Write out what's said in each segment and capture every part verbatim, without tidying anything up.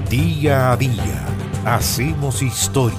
Día a día hacemos historia.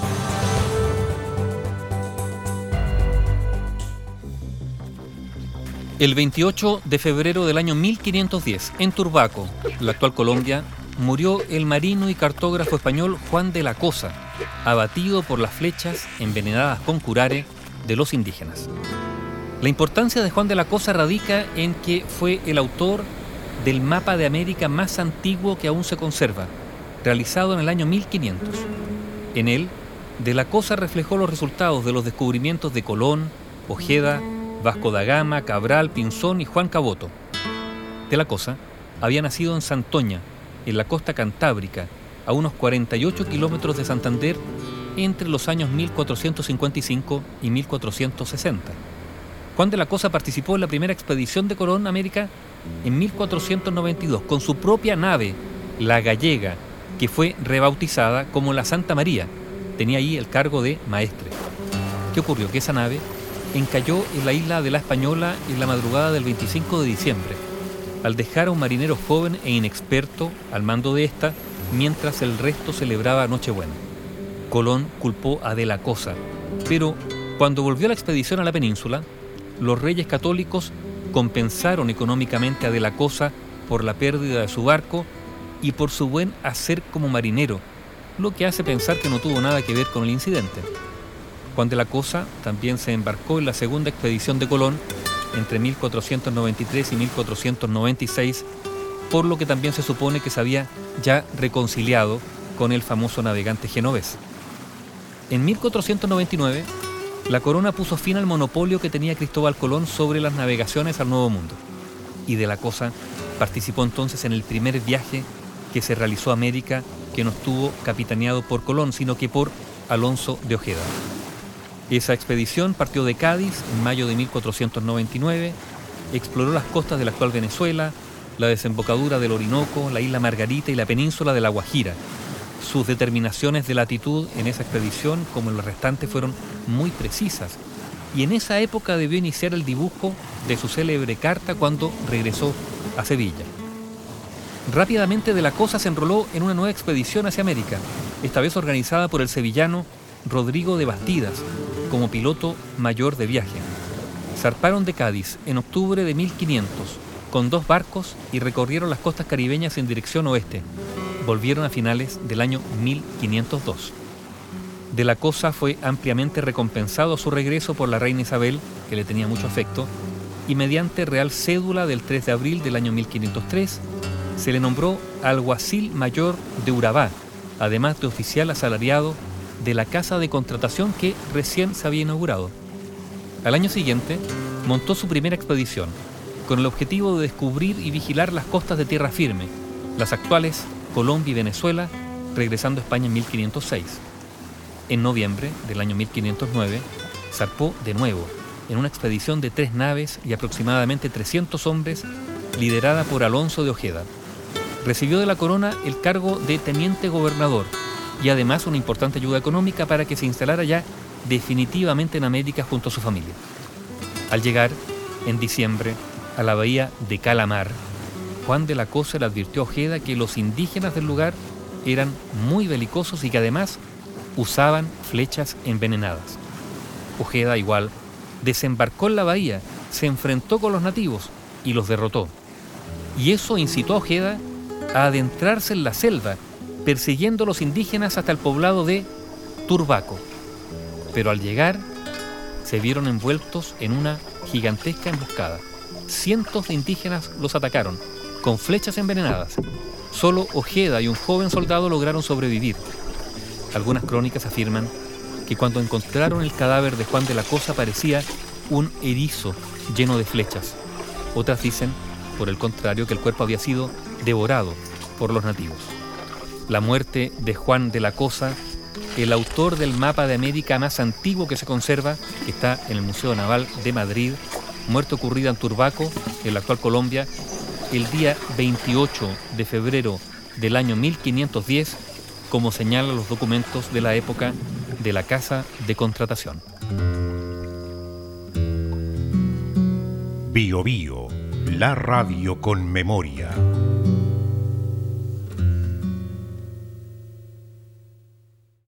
El veintiocho de febrero del año mil quinientos diez, en Turbaco, la actual Colombia, murió el marino y cartógrafo español Juan de la Cosa, abatido por las flechas envenenadas con curare de los indígenas. La importancia de Juan de la Cosa radica en que fue el autor del mapa de América más antiguo que aún se conserva, realizado en el año mil quinientos. En él, de la Cosa reflejó los resultados de los descubrimientos de Colón, Ojeda, Vasco da Gama, Cabral, Pinzón y Juan Caboto. De la Cosa había nacido en Santoña, en la costa cantábrica, a unos cuarenta y ocho kilómetros de Santander, entre los años mil cuatrocientos cincuenta y cinco y mil cuatrocientos sesenta. Juan de la Cosa participó en la primera expedición de Colón a América en mil cuatrocientos noventa y dos con su propia nave, la Gallega, que fue rebautizada como la Santa María. Tenía ahí el cargo de maestre. ¿Qué ocurrió? Que esa nave encalló en la isla de La Española en la madrugada del veinticinco de diciembre, al dejar a un marinero joven e inexperto al mando de esta, mientras el resto celebraba Nochebuena. Colón culpó a de la Cosa, pero cuando volvió la expedición a la península, los reyes católicos compensaron económicamente a de la Cosa por la pérdida de su barco y por su buen hacer como marinero, lo que hace pensar que no tuvo nada que ver con el incidente. Juan de la Cosa también se embarcó en la segunda expedición de Colón entre mil cuatrocientos noventa y tres y mil cuatrocientos noventa y seis, por lo que también se supone que se había ya reconciliado con el famoso navegante genovés. En mil cuatrocientos noventa y nueve, la corona puso fin al monopolio que tenía Cristóbal Colón sobre las navegaciones al Nuevo Mundo, y de la Cosa participó entonces en el primer viaje que se realizó a América, que no estuvo capitaneado por Colón, sino que por Alonso de Ojeda. Esa expedición partió de Cádiz en mayo de mil cuatrocientos noventa y nueve, exploró las costas de la actual Venezuela, la desembocadura del Orinoco, la isla Margarita y la península de La Guajira. Sus determinaciones de latitud en esa expedición, como en los restantes, fueron muy precisas, y en esa época debió iniciar el dibujo de su célebre carta cuando regresó a Sevilla. Rápidamente de la Cosa se enroló en una nueva expedición hacia América, esta vez organizada por el sevillano Rodrigo de Bastidas, como piloto mayor de viaje. Zarparon de Cádiz en octubre de mil quinientos con dos barcos y recorrieron las costas caribeñas en dirección oeste. Volvieron a finales del año mil quinientos dos. De la Cosa fue ampliamente recompensado a su regreso por la reina Isabel, que le tenía mucho afecto, y mediante real cédula del tres de abril del año mil quinientos tres se le nombró alguacil mayor de Urabá, además de oficial asalariado de la casa de contratación que recién se había inaugurado. Al año siguiente montó su primera expedición, con el objetivo de descubrir y vigilar las costas de tierra firme, las actuales Colombia y Venezuela, regresando a España en mil quinientos seis. En noviembre del año mil quinientos nueve, zarpó de nuevo en una expedición de tres naves y aproximadamente trescientos hombres, liderada por Alonso de Ojeda. Recibió de la corona el cargo de teniente gobernador y además una importante ayuda económica para que se instalara ya definitivamente en América junto a su familia. Al llegar, en diciembre, a la bahía de Calamar, Juan de la Cosa le advirtió a Ojeda que los indígenas del lugar eran muy belicosos y que además usaban flechas envenenadas. Ojeda igual desembarcó en la bahía, se enfrentó con los nativos y los derrotó. Y eso incitó a Ojeda a adentrarse en la selva, persiguiendo a los indígenas hasta el poblado de Turbaco. Pero al llegar, se vieron envueltos en una gigantesca emboscada. Cientos de indígenas los atacaron, con flechas envenenadas. Solo Ojeda y un joven soldado lograron sobrevivir. Algunas crónicas afirman que cuando encontraron el cadáver de Juan de la Cosa parecía un erizo lleno de flechas. Otras dicen, por el contrario, que el cuerpo había sido devorado por los nativos. La muerte de Juan de la Cosa, el autor del mapa de América más antiguo que se conserva, que está en el Museo Naval de Madrid, muerte ocurrida en Turbaco, en la actual Colombia, el día veintiocho de febrero del año mil quinientos diez, como señalan los documentos de la época de la Casa de Contratación. Bio Bio, la radio con memoria.